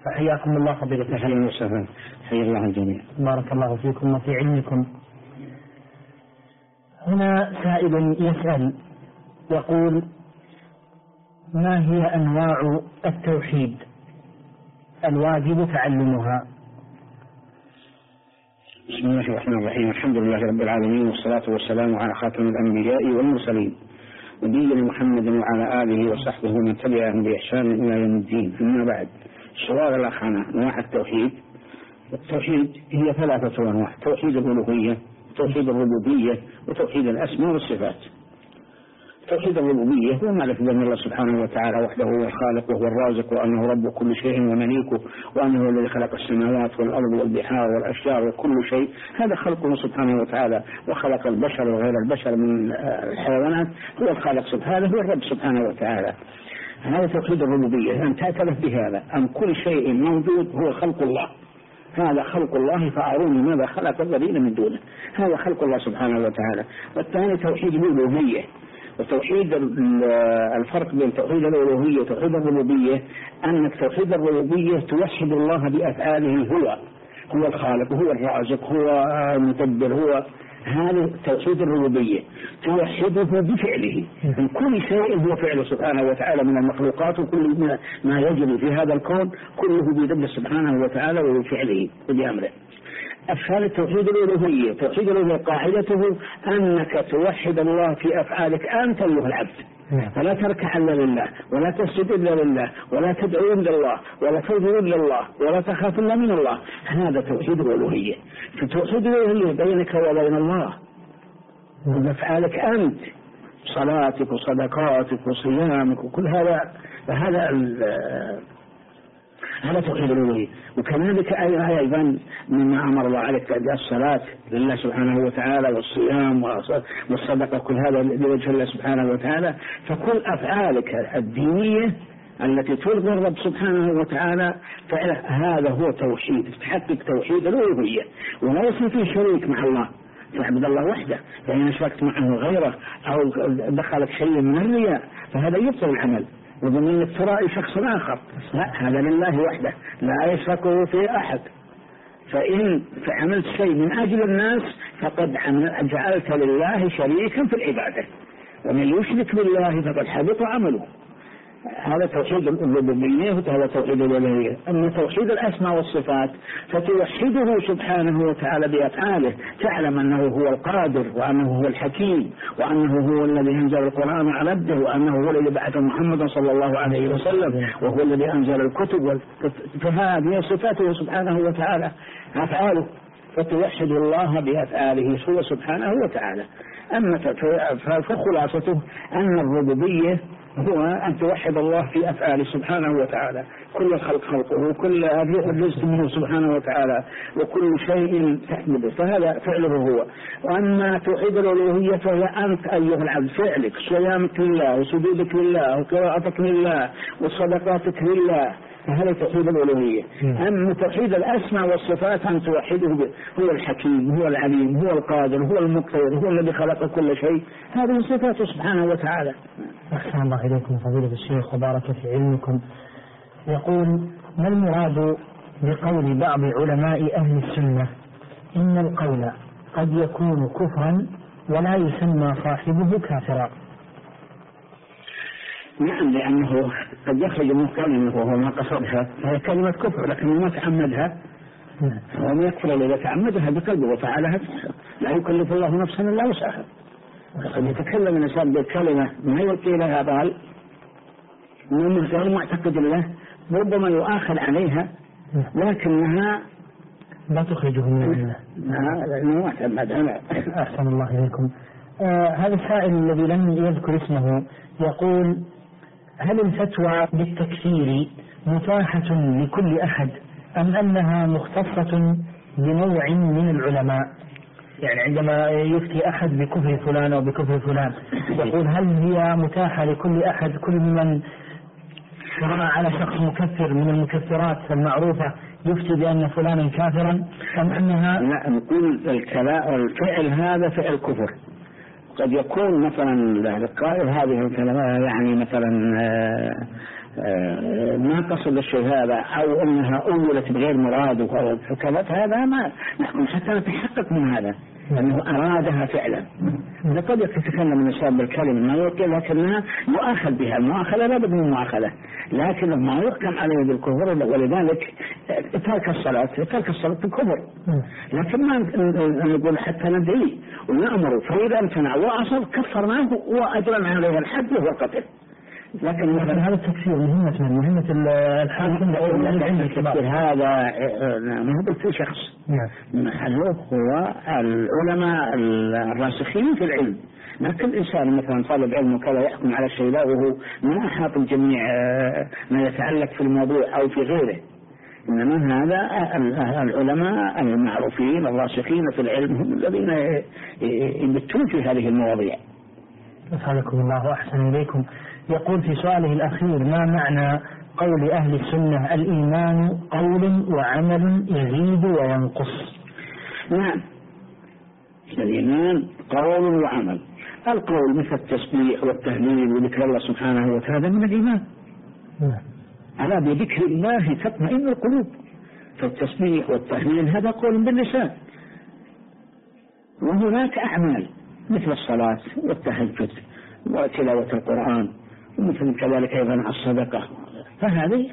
حياكم الله فضيلة الشيخ. أهلا وسهلا، حيا الله الجميع. بارك الله فيكم وفي علمكم. هنا سائل يسأل يقول: ما هي أنواع التوحيد الواجب تعلمها؟ بسم الله الرحمن الرحيم، الحمد لله رب العالمين، والصلاة والسلام على خاتم الأنبياء والمرسلين نبينا محمد وعلى آله وصحبه ومن تبعهم بإحسان إلى يوم الدين. أما بعد، سؤال الأخوان: أنواع التوحيد. التوحيد هي 3 أنواع: توحيد الألوهية، توحيد الربوبية، وتوحيد الأسماء والصفات. توحيد الربوبية هو معرفة بأن الله سبحانه وتعالى وحده هو الخالق وهو الرازق، وأنه رب كل شيء ومليكه، وأنه الذي خلق السماوات والأرض والبحار والأشجار وكل شيء، هذا خلقه سبحانه وتعالى. وخلق البشر وغير البشر من الحيوانات، هو الخالق سبحانه، هو الرب سبحانه وتعالى. هذا توحيد الربوبية، أن تعترف بهذا، أن كل شيء موجود هو خلق الله. هذا خلق الله فأروني ماذا خلق الذين من دونه. هذا خلق الله سبحانه وتعالى. والثاني توحيد الألوهية. وتوحيد الفرق بين توحيد الألوهية وتوحيد الربوبية أنك توحيد الربوبية توحد الله بأفعاله، هو الخالق، هو الرازق، هو المدبر، هو هذا توحيد الربوبية. توحده بفعله، من كل شيء هو فعله سبحانه وتعالى من المخلوقات، وكل ما يجري في هذا الكون كله بيد سبحانه وتعالى وبفعله وبأمره. الثالث توحيد الألوهية. توحيد الألوهية قاعدته أنك توحد الله في أفعالك أنت أيها العبد، فلا تركع إلا لله، ولا تسجد إلا لله، ولا تدعو إلا الله، ولا ترجو إلا الله، ولا تخاف إلا من الله. هذا توحيد الألوهية. في توحيد الألوهية بينك وبين الله بأفعالك أنت، صلاتك وصدقاتك وصيامك وكل هذا، هذا توحيد الألوهية. وكذلك أيضا مما أمر الله عليك أداء الصلاة لله سبحانه وتعالى، والصيام والصدقة، كل هذا لوجه الله سبحانه وتعالى. فكل أفعالك الدينية التي ترضي الرب سبحانه وتعالى هذا هو توحيد، تحقق توحيد الألوهية، وليس في شريك مع الله، تعبد الله وحده. فإن أشركت معه غيره أو دخلت شيء من الرياء فهذا يبطل العمل، وضمن ترائي شخص آخر، لا، هذا لله وحده لا يشركه في أحد. فإن عملت شيء من أجل الناس فقد جعلت لله شريكا في العبادة، ومن يشرك بالله فقد حبط عمله. هذا توحيد الربوبية وهذا توحيد الألوهية. أما توحيد الأسماء والصفات فتوحده سبحانه وتعالى بأفعاله، تعلم أنه هو القادر، وأنه هو الحكيم، وأنه هو الذي أنزل القرآن على عبده، وأنه هو الذي بعث محمدا صلى الله عليه وسلم، وهو الذي أنزل الكتب. فهذه صفاته سبحانه وتعالى، أفعاله، فتوحد الله بأفعاله هو سبحانه وتعالى. أما فخلاصته أن الربوبية هو أن توحد الله في أفعاله سبحانه وتعالى، كل الخلق خلقه، وكل الرزق منه سبحانه وتعالى، وكل شيء تحمده، فهذا فعله هو. وأما توحيد الألوهية فهي أنت أيها العبد، فعلك، صيامك لله، وسجودك لله، وقراءتك لله، وصدقاتك لله، فهذا توحيد الألوهية. أما توحيد الأسماء والصفات أن توحده هو الحكيم، هو العليم، هو القادر، هو المقتدر، هو الذي خلق كل شيء، هذه صفاته سبحانه وتعالى. أحسن الله إليكم فضيلة الشيخ وبارك في علمكم. يقول: ما المراد بقول بعض علماء أهل السنة إن القول قد يكون كفرا ولا يسمى صاحبه كافرا؟ نعم، لأنه قد يخرج من كلمة وهو ما قصدها فهي كلمة كفر، لكنه ما تعمدها، وما يكفر إذا تعمدها بقلبه وفعلها، لا يكلف الله نفسا إلا وسعها. قد يتكلم الإنسان بالكلمة ما يلقي لها بال، من غير معتقد له، ربما يؤاخذ عليها لكنها لا تخرجه من الملة، لأنه ما تعمدها. أحسن الله إليكم. هذا السائل الذي لم يذكر اسمه يقول: هل الفتوى بالتكفير متاحة لكل أحد أم أنها مختصة بنوع من العلماء؟ يعني عندما يفتي أحد بكفر فلان أو بكفر فلان يقول: هل هي متاحة لكل أحد، كل من رأى على شخص مكفر من المكفرات المعروفة يفتي بأن فلانا كافرا، أم أنها؟ لا، نقول الفعل هذا فعل كفر، قد يكون مثلا القائل هذه الكلمات يعني مثلا ما قصد الشيء هذا أو أنها أولت بغير مراد وحكمت، هذا ما نحن حتى نتحقق من هذا أنه أرادها فعلا. لقد يتكلم الإنسان بالكلمة ما يقول لكنها مؤاخذ بها، المؤاخذة لا بد من مؤاخذة، لكن ما يحكم عليه بالكفر. ولذلك ترك الصلاة كفر، لكن ما نقول حتى ندعي ونأمر، فإذا امتنع وأصل كفرناه وأجرنا عليه الحد وهو القتل. لكن هذا التكفير مهمة الحاكم هذا ما هو بكل شخص، محله هو العلماء الراسخين في العلم. ما كل إنسان مثلا طالب علم وكذا يحكم على الشيء لا وهو ما أحاط الجميع ما يتعلق في الموضوع أو في غيره، إنما هذا العلماء المعروفين الراسخين في العلم هم الذين يبتون في هذه المواضيع. أسعدكم الله وأحسن إليكم. يقول في سؤاله الأخير: ما معنى قول أهل السنة الإيمان قول وعمل يزيد وينقص؟ نعم، الإيمان قول وعمل. القول مثل التسبيح والتهليل وذكر الله سبحانه وتعالى من الإيمان. ألا بذكر الله تطمئن القلوب، فالتسبيح والتهليل هذا قول باللسان. وهناك أعمال مثل الصلاة والتهجد وتلاوة القرآن ومثل كذلك أيضا الصدقة، فهذه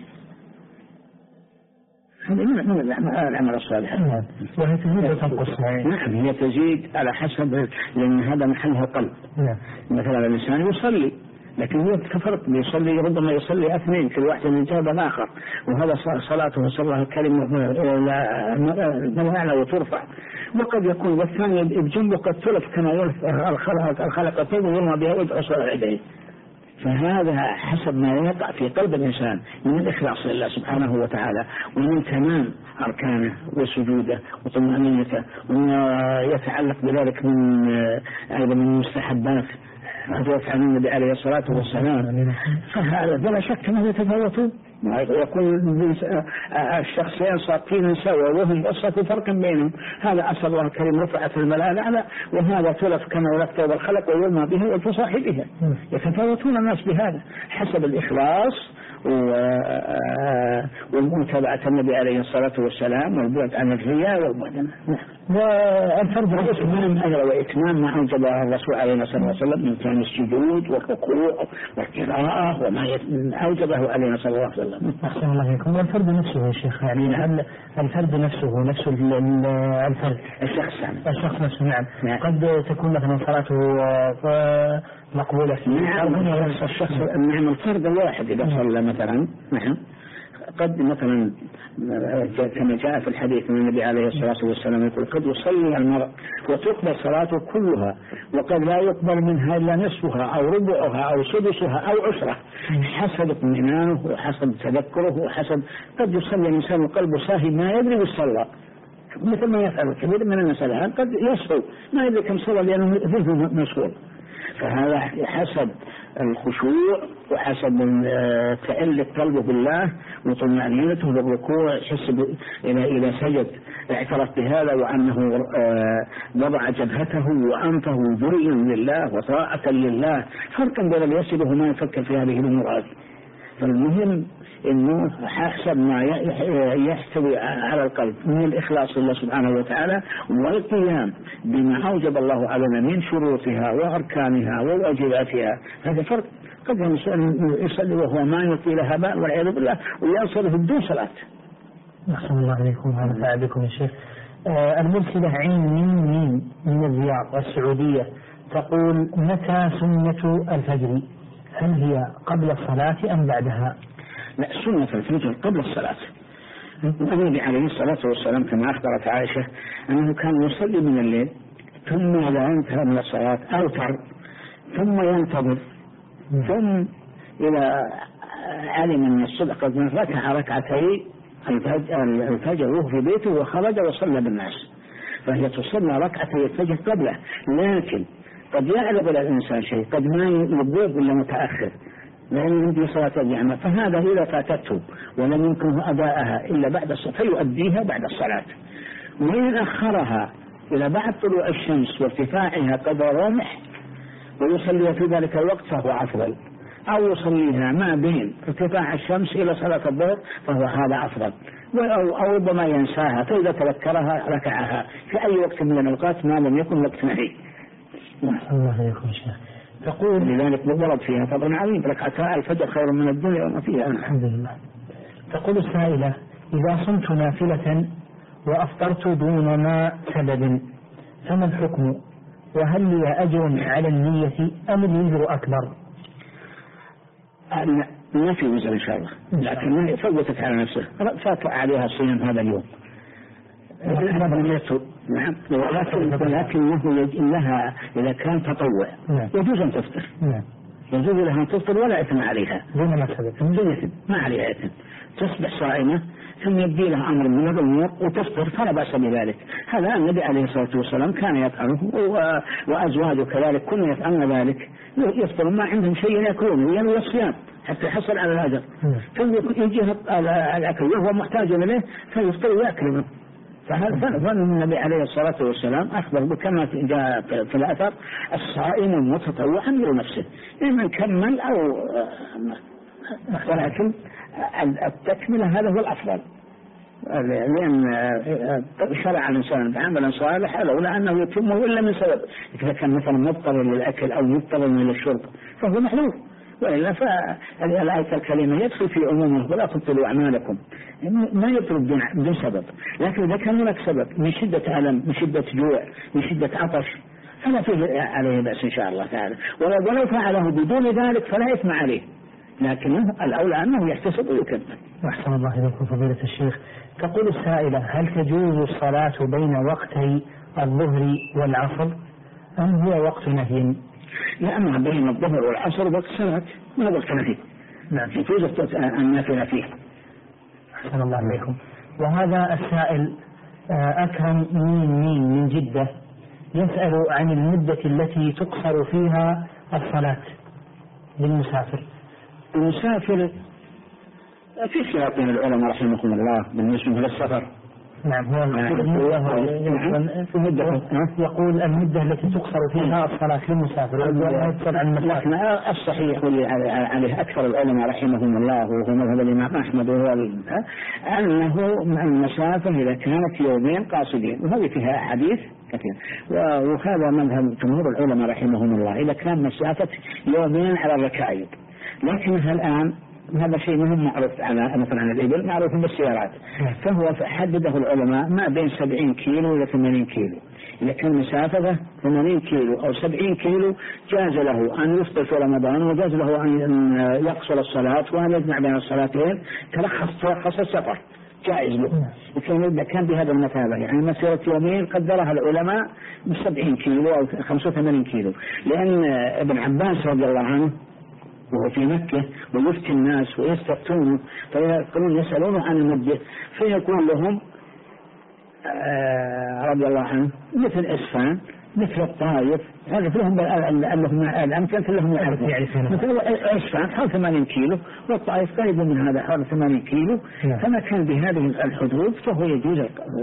من الأعمال الصالحة. وهي تزيد وتنقص. نعم، هي تزيد على حسب، لأن هذا محلها القلب. مثلا الإنسان يصلي لكن هو كفرت، يصلي ربما يصلي اثنين كل واحد من جهة الآخر، وهذا صلاته صلى الله الكلمة لا أعلى وترفع. وقد يكون والثاني بجنبه قد تلف كما يلف الخلقتين ويرمى بها ويدعو عليه. فهذا حسب ما يقع في قلب الإنسان من الإخلاص لله سبحانه وتعالى، ومن تمام أركانه وسجوده وطمأنينته، وما يتعلق بذلك من أيضا من المستحبات عن النبي عليه الصلاة والسلام. فهذا بلا شك أنه يتفاوتون، يكون الشخصين صافين سوا وهم أصلا فرقا بينهم. هذا أسأل الله الكريم رفعت الملأ الأعلى، وهذا تلف كما يلف والخلق ويرمى به والفصاحبها. يتفاوتون الناس بهذا حسب الإخلاص والمتابعة النبي عليه الصلاة والسلام والبعد عن الرياء والبعد والفرض وإتمام ما أوجب الرسول عليه الصلاة والسلام من كان السجود والركوع والقراءة وما أوجبه عليه صلى الله عليه وسلم. أحسن الله عليكم. والفرد نفسه يا شيخ، يعني هل الفرد نفسه نفس الفرد الشخص نفسه؟ نعم. قد تكون مثلا صلاته مقبولة فيه. نعم، الشخص نعم الفرد الواحد إذا صلى مثلا، نعم قد مثلا كما جاء في الحديث من النبي عليه الصلاة والسلام يقول قد يصلي المرء وتقبل صلاته كلها وقد لا يقبل منها إلا نصفها أو ربعها أو سدسها أو عشرة، حسب اطمئنانه وحسب تذكره وحسب. قد يصلي الإنسان وقلبه صاهي ما يدري بالصلاة، مثل ما يفعل كثير من الناس الآن قد يصل ما يدري كم صلى لأنه ذهنه مشغول. فهذا حسب الخشوع وحسب تألق قلبه بالله وطمأنينته بالركوع، يحسب إلى سجد اعترف بهذا وأنه وضع جبهته وأنفه ذريا لله وطاعة لله، فرقا بين اليسر وما يفكر في هذه الأمور هذه. فالمهم إنه حسب ما يحتوي على القلب من الإخلاص لله سبحانه وتعالى والقيام بما أوجب الله علينا من شروطها وأركانها وواجباتها. هذا فرق. قد يصلي وهو ما يطيل هباء والعياذ بالله ويصل بدون صلاة. أحسن الله عليكم وعلى تعبكم يا شيخ. المرسلة عين من الرياض السعودية تقول: متى سنة الفجر؟ هل هي قبل الصلاة أم بعدها؟ لا، سنة الفجر قبل الصلاة. النبي عليه الصلاة والسلام كما أخبرت عائشة أنه كان يصلي من الليل ثم إذا انتهى من الصلاة أوتر ثم ينتظر ثم إذا علم أن الصبح قد ركع ركعتي الفجر وهو في بيته وخرج وصلى بالناس، فهي تصلى ركعتي الفجر قبله. لكن قد يعلم الإنسان شيء قد ما يبدأ إلا متأخر لأن عندي صلاة الجماعة، فهذا إذا فاتته ولم يمكنه أداءها إلا بعد الصلاة فيؤديها بعد الصلاة. وإن أخرها إلى بعد طلوع الشمس وارتفاعها قدر رمح ويصلي في ذلك الوقت فهو أفضل، أو يصليها ما بين ارتفاع الشمس إلى صلاة الظهر فهو هذا أفضل، أو ربما ينساها فإذا تذكرها ركعها في أي وقت من الأوقات ما لم يكن وقت نهي. الله عليكم شيخ. تقول لذلك ضرب فيها فضل عظيم، ركعتا الفجر خير من الدنيا وما فيها. الحمد لله. تقول السائلة: إذا صمت نافلة وأفطرت دون ما سبب فما الحكم؟ وهل لي أجر على النية أم الوزر أكبر؟ ما في وزر إن شاء الله، لكن فوتت على نفسه، فات عليها صيام هذا اليوم. نعم، ولكنه لها إذا كان تطوع يجوز أن تفطر، يجوز لها أن تفطر ولا إثم عليها دون ما سبب، ما عليها إثم، تصبح صائمة ثم يبدي لها أمر من الأمور وتفطر فلا بأس بذلك. هذا النبي عليه الصلاة والسلام كان يفعله، وأزواجه كذلك كن يفعلن ذلك، يفطر ما عندهم شيء يأكلون ينوي الصيام حتى يحصل على الأجر، فيجيه الأكل وهو محتاج إليه فيفطر ويأكل منه. فهذا النبي عليه الصلاة والسلام أخبر كما جاء في الأثر: الصائم المتطوع أمر نفسه، إما كمل أو ولكن التكملة هذا هو الأفضل، لأن شرع الإنسان بعمل صالح لولا أنه يتمه إلا من سبب. إذا كان مثلا مضطر للأكل أو مضطر للشرب فهو محلول، وإلا فالآية الكريمة يدخل في عمومه: ولا تبطلوا أعمالكم، ما يطلب بدون سبب. لكن إذا كان هناك سبب من شدة ألم، من شدة جوع، من شدة عطش، فلا فيه عليه بأس إن شاء الله تعالى، ولو فعله بدون ذلك فلا إثم عليه، لكن الأولى أنه يحتسب ويكمل. أحسن الله إليكم فضيلة الشيخ. تقول السائلة: هل تجوز الصلاة بين وقتي الظهر والعصر أم هو وقت نهي؟ لا، أما بين الظهر والعصر وقت صلاة ما وقت نهي، نعم يجوز النافلة فيه. أحسن الله إليكم. وهذا السائل أكرم مين من جدة يسأل عن المدة التي تقصر فيها الصلاة للمسافر. المسافر في خلاف بين العلماء رحمهم الله بالنسبة للسفر. نعم، يقول المدة التي تقصر فيها الصلاة للمسافر. لكن الصحيح عليه أكثر العلماء رحمهم الله وهو مذهب الإمام أحمد أنه المسافة إذا كانت يومين قاصدين، وهذه فيها أحاديث كثير، وهذا مذهب جمهور العلماء رحمهم الله إذا كان مسافة يومين على الركائب. لكنها الآن هذا شيء مهم معروف على مثلا عن الإبل، معروف بالسيارات، فهو حدده العلماء ما بين 70 كيلو إلى 80 كيلو. إذا كان مسافة 80 كيلو أو 70 كيلو جاز له أن يفطر في رمضان، وجاز له أن يقصر الصلاة وأن يجمع بين الصلاتين، ترخص السفر جائز له. لكن إذا كان بهذا المثابة يعني مسيرة يومين قدرها العلماء ب 70 كيلو أو 85 كيلو، لأن ابن عباس رضي الله عنه وهو في مكة ويفتي الناس ويستفتونه فيقولون يسألونه عن المدة، فيقول لهم رضي الله عنه مثل إسفان، مثل الطائف، هذا لهم الأمثلة لهم مثل إسفان حوالي 80 كيلو، والطائف قريب من هذا حوالي 80 كيلو. فما كان بهذه الحدود فهو يجوز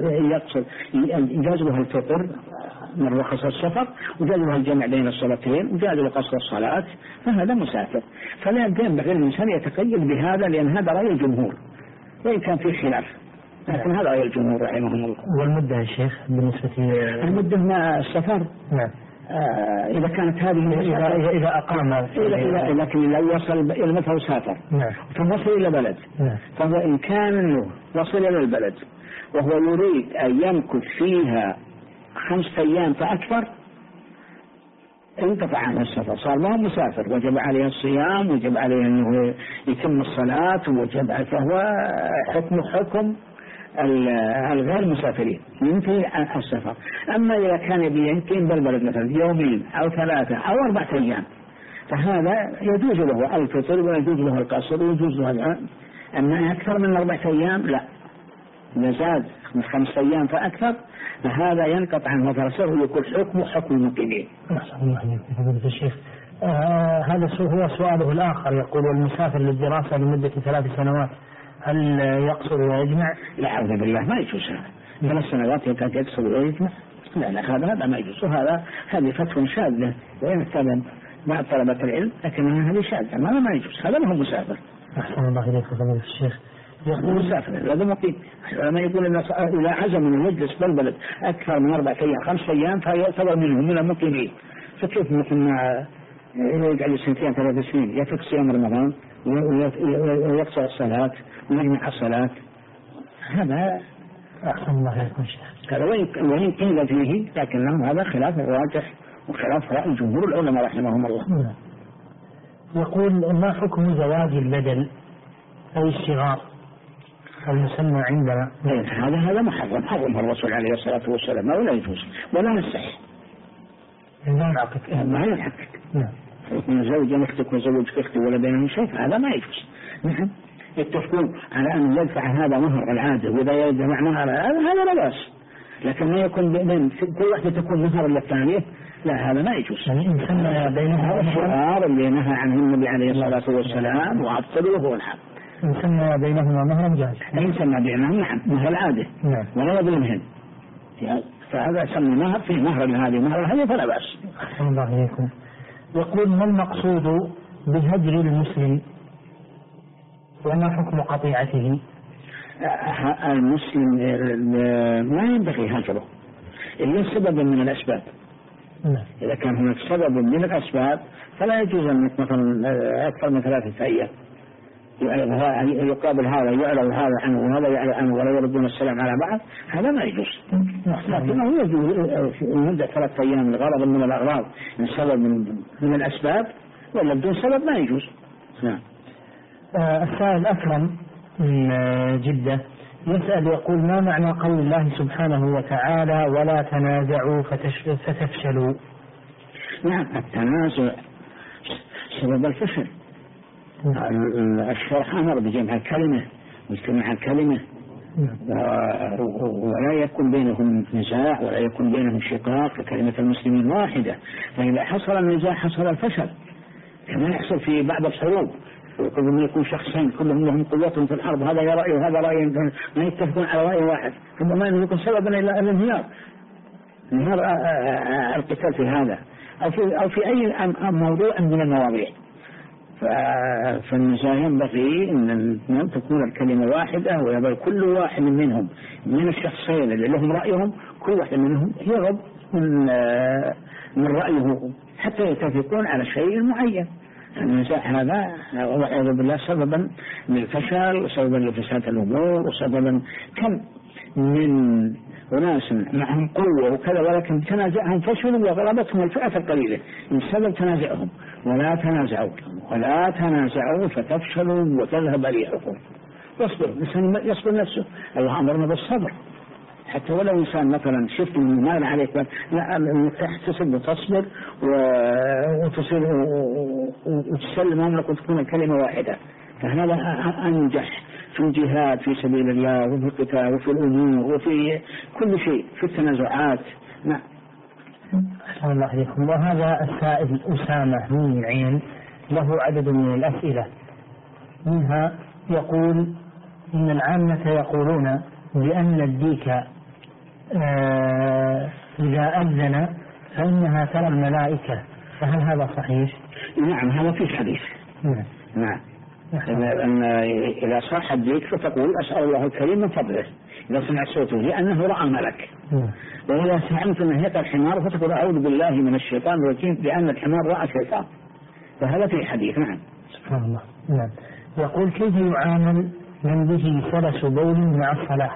له الفطر من رخص السفر، وجاز له الجمع بين الصلاتين، وجاز له قصر الصلاة، فهذا مسافر. فلا ينبغي الإنسان يتقيد بهذا، لأن هذا رأي الجمهور، وإن كان فيه خلاف، لكن هذا رأي الجمهور رحمهم الله. والمدة يا شيخ بالنسبة المدة مع السفر إذا كانت هذه إذا أقام، لكن لو وصل إلى مثلا سافر ثم وصل إلى بلد، فهو إن كان أنه وصل إلى البلد وهو يريد أن يمكث فيها 5 أيام فأكثر انقطع عن السفر، صار ما هو مسافر، وجب عليه الصيام، وجب عليه أنه يتم الصلاة، وجب، فهو حكم الغير مسافرين ينتهي عن السفر. أما إذا كان يقيم بالبلد مثلا يومين أو 3 أو 4 أيام فهذا يجوز له الفطر ويجوز له القصر ويجوز له أما أكثر من 4 أيام لا، إذا زاد من 5 أيام فأكثر فهذا ينقطع عنه فرسه ويكون حكم المقيمين. فضيلة الشيخ، هذا هو سؤاله الآخر، يقول: المسافر للدراسة لمدة 3 سنوات هل يقصر ويجمع؟ لا أعوذ بالله، ما يجوز هذا. 3 سنوات يكاد يقصر ويجمع، لا هذا ما يجوز، هذه فتوى شاذة وإن اعتمد بعض طلبة العلم، لكنها هذه شاذة ما يجوز، هذا ما هو مسافر. أحسن الله إليك فضيلة الشيخ. يقول مسافر هذا مقيم، لما يقول إن إذا عزم من المجلس بالبلد أكثر من 4 أيام 5 أيام فيعتبر منهم من المقيمين. فكيف مثل ما يقعد 2 3 سنين يترك صيام رمضان ويقطع الصلاة ويجمع الصلاة؟ هذا أحسن الله إليكم شيخ. هذا وين قيل فيه، لكن هذا خلاف الراجح وخلاف رأي جمهور العلماء رحمهم الله. يقول ما حكم زواج البدل أو الصغار المسمى عندنا؟ هذا محرم، حرمه الرسول عليه الصلاة والسلام ولا يجوز ولا يصح. ما يحقق. يكون زوجة أختك وزوجك أختي ولا بينهم شيء، هذا ما يجوز. نعم يتفقون على أن يدفع هذا مهر العادة، وإذا يدفع مهر هذا لا بأس، لكن ما يكون بين كل واحدة تكون مهر للثانية، لا هذا ما يجوز. يسمى بينها الشعار اللي نهى عنه النبي عليه الصلاة والسلام وعطله هو الحق. يسمى بينهما مهرا جائز. يسمى بينهما مهر العادة ولا يظلمهن، فهذا يسمى مهر في مهر هذه مهر هذه فلا بأس. أحسن الله إليكم. يقول ما المقصود بهجر المسلم وما حكم قطيعته؟ المسلم ما ينبغي هجره إلا سببا من الأسباب. إذا كان هناك سبب من الأسباب فلا يجوز أن مثلا أكثر من 3 أيام يقابل هذا يعرض هذا عنه وهذا يعرض عنه ولا يردون السلام على بعض، هذا ما يجوز. لكنه يجوز مدة 3 أيام لغرض من الأغراض من سبب من الأسباب، ولا بدون سبب ما يجوز. نعم. السائل أكرم من جدة يسأل يقول ما معنى قول الله سبحانه وتعالى ولا تنازعوا فتفشلوا؟ نعم التنازع سبب الفشل. الشرع أمر بجمع الكلمة واجتماع الكلمة، ولا يكون بينهم نزاع ولا يكون بينهم شقاق، فكلمة المسلمين واحدة. فإذا حصل النزاع حصل الفشل، كما يحصل في بعض الحروب، كل ما يكون شخصين كلهم لهم قوتهم في الحرب، هذا رأي وهذا رأي، ما يتفقون على رأي واحد، ربما يكون سببا إلى الانهيار القتال في هذا أو في أي موضوع من المواضيع. فالنزاع ينبغي أن تكون الكلمة واحدة، ويبقى كل واحد منهم من الشخصين اللي لهم رأيهم كل واحد منهم يرغب من رأيه حتى يتفقون على شيء معين. النزاع هذا والعياذ بالله سببا للفشل وسببا لفساد الأمور وسببا كم من أناس معهم قوة وكذا ولكن تنازعهم فشلوا وغلبتهم الفئة القليلة من سبب تنازعهم. ولا تنازعوا فتفشلوا وتذهب ريحكم. يصبر الإنسان يصبر نفسه، الله أمرنا بالصبر، حتى ولو إنسان مثلا شفت من مال عليك لا تحتسب وتصبر وتصير وتسلم أمرك وتكون الكلمة واحدة. فهذا أنجح في الجهاد في سبيل الله وفي القتال وفي الأمور وفي كل شيء في التنازعات. نعم. أحسن الله عليكم. وهذا السائل أسامة من العين له عدد من الأسئلة، منها يقول إن العامة يقولون بأن الديك إذا أذن فإنها ترى الملائكة، فهل هذا صحيح؟ نعم هذا في حديث. نعم. إذا صاح الديك فتقول أسأل الله الكريم من فضله إذا سمع صوته لأنه رأى ملك. وإذا سمعت نهية الحمار فتقول أعوذ بالله من الشيطان الرجيم لأن الحمار رأى شيطان. فهذا في حديث. نعم. سبحان الله. نعم. يقول كيف يعامل من به سلس بول مع الصلاة؟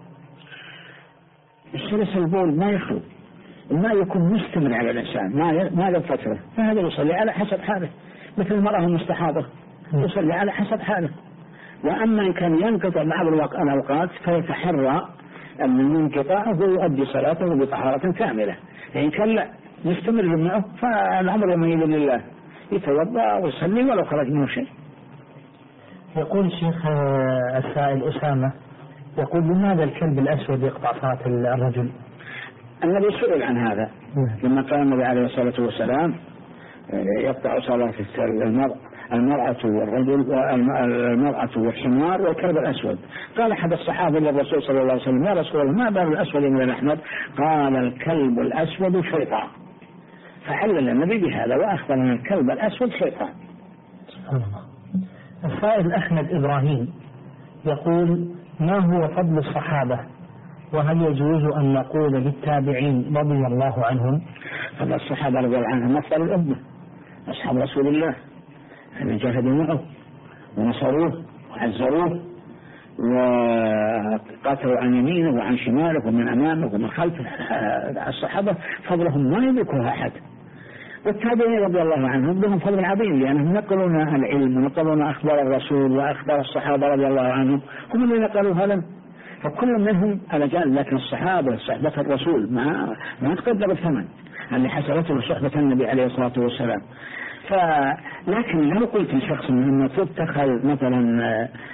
السلس البول ما يخلو، ما يكون مستمر على الإنسان ما له فترة، فهذا يصلي على حسب حاله، مثل المرأة المستحاضة يصلي على حسب حاله. وأما إن كان ينقطع بعض الأوقات فيتحرى أن ينقطعه ويؤدي صلاته بطهارة كاملة. إن كان لا يستمر معه فالأمر يميل لله، يتوضأ ويصلي ولو خرج منه شيء. يقول الشيخ السائل أسامة يقول لماذا الكلب الأسود يقطع صلاة الرجل؟ النبي سئل عن هذا لما قال النبي عليه الصلاة والسلام يقطع صلاة المرء المرأة والرجل والمرأة والحمار والكلب الأسود. قال أحد الصحابة للرسول صلى الله عليه وسلم: يا رسول الله ما بال الأسود من الأحمر؟ قال: الكلب الأسود شيطان. فعلل النبي بهذا وأخبر أن الكلب الأسود شيطان. سبحان الله. السائل أحمد إبراهيم يقول: ما هو فضل الصحابة؟ وهل يجوز أن نقول للتابعين رضي الله عنهم؟ فضل الصحابة رضي الله عنهم أفضل الأمة، أصحاب رسول الله الذين جاهدوا معه ونصروه وعزروه وقاتلوا عن يمينه وعن شماله ومن أمامه ومن خلفه. الصحابة فضلهم ما يملكه أحد. والتابعين رضي الله عنهم لهم فضل عظيم، لأنهم نقلون العلم ونقلون أخبار الرسول وأخبار الصحابة رضي الله عنهم، هم اللي نقلوا هذا. فكل منهم على جانب، لكن الصحابة صحبة الرسول ما تقدر الثمن اللي حصلته صحبة النبي عليه الصلاة والسلام. لكن لو قلت لشخص منهم تتخذ مثلا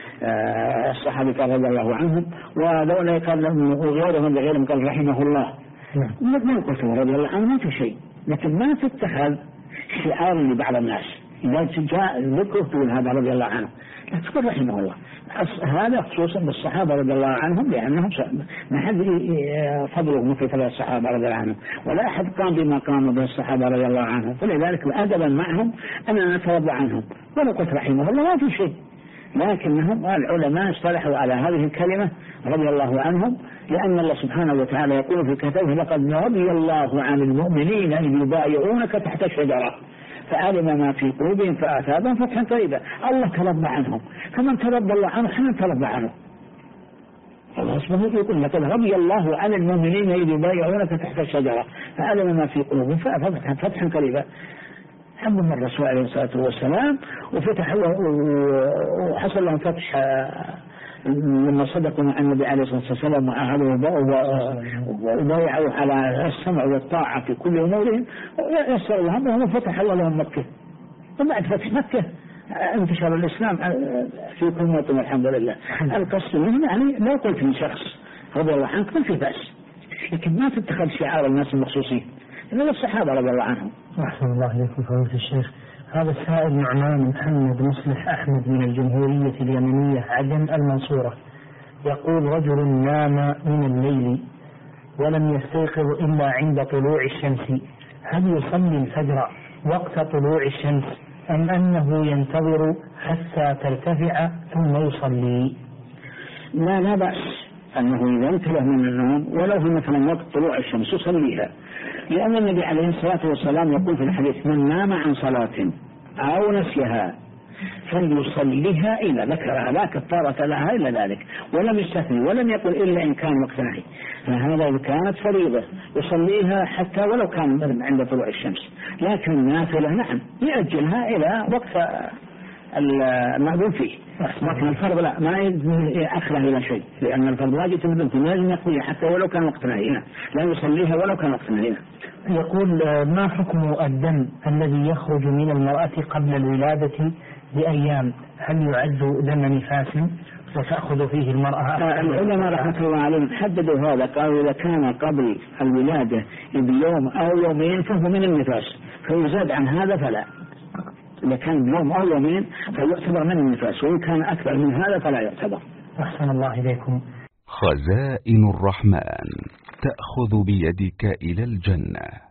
الصحابة رضي الله عنهم ولولا قال وغيرهم بغيرهم قال رحمه الله، ما قلت رضي الله عنه ما في شيء، لكن ما تتخذ شعار لبعض الناس إذا جاء ذكره تقول هذا رضي الله عنه، لا تقول رحمه الله. هذا خصوصا بالصحابة رضي الله عنهم، لأنهم ما حد فضلوا مثل فضل الصحابة رضي الله عنهم، ولا أحد قام بما قام به الصحابة رضي الله عنهم، فلذلك أدبا معهم أنا أترضى عنهم. ولو قلت رحمه الله ما في شيء، لكنهم العلماء اصطلحوا على هذه الكلمة رضي الله عنهم، لأن الله سبحانه وتعالى يقول في كتابه: لقد رضي الله عن المؤمنين إذ يبايعونك تحت الشجرة فعلم ما في قلوبهم فأثابهم فتحا قريبا. الله ترضى عنهم، فمن ترضى الله عنه حين ترضى عنه. الله سبحانه يقول: لقد رضي الله عن المؤمنين إذ يبايعونك تحت الشجرة فعلم ما في قلوبهم فأثابهم فتحا قريبا. حمد الرسول عليه الصلاة والسلام وفتح وحصل لهم فتح لما صدقوا مع النبي عليه الصلاة والسلام وعاهدوا وبايعوا على السمع والطاعة في كل أمورهم، يسر الله وفتح الله لهم مكة. وبعد فتح مكة انتشر الإسلام في كل موطن الحمد لله. القصد منهم يعني لو قلت من شخص رضي الله عنه ما في بأس، لكن ما تتخذ شعار الناس المخصوصين إلا الصحابة رضي الله عنهم. أحسن الله إليكم فضيلة الشيخ. هذا السائل نعمان محمد مصلح أحمد من الجمهورية اليمنية عدن المنصورة يقول: رجل نام من الليل ولم يستيقظ إلا عند طلوع الشمس، هل يصلي الفجر وقت طلوع الشمس أم أنه ينتظر حتى ترتفع ثم يصلي؟ لا بأس أنه إذا انتبه من النوم ولو في مثلا وقت طلوع الشمس يصليها، لأن النبي عليه الصلاة والسلام يقول في الحديث: من نام عن صلاة أو نسيها فليصليها إلا ذكرها لا كفارة لها إلا ذلك، ولم يستثني ولم يقل إلا إن كان وقت نهي، فهذا إذا كانت فريضة يصليها حتى ولو كان عند طلوع الشمس. لكن النافلة نعم يأجلها إلى وقت المأذون فيه، لكن الفرض لا ما يأخره إلى شيء، لأن الفرض واجب تبدأ لازم يقضيها حتى ولو كان وقت نهي، لا يصليها ولو كان وقت نهي. يقول: ما حكم الدم الذي يخرج من المرأة قبل الولادة بأيام؟ هل يعد دم نفاس وتأخذ فيه المرأة؟ العلماء رحمة الله عليهم حددوا هذا، قالوا إذا كان قبل الولادة بيوم أو يومين فهو من النفاس، فيزاد عن هذا فلا. إذا كان بيوم أو يومين فيعتبر من النفاس، وإن كان أكثر من هذا فلا يعتبر. أحسن الله إليكم. خزائن الرحمن تأخذ بيدك إلى الجنة.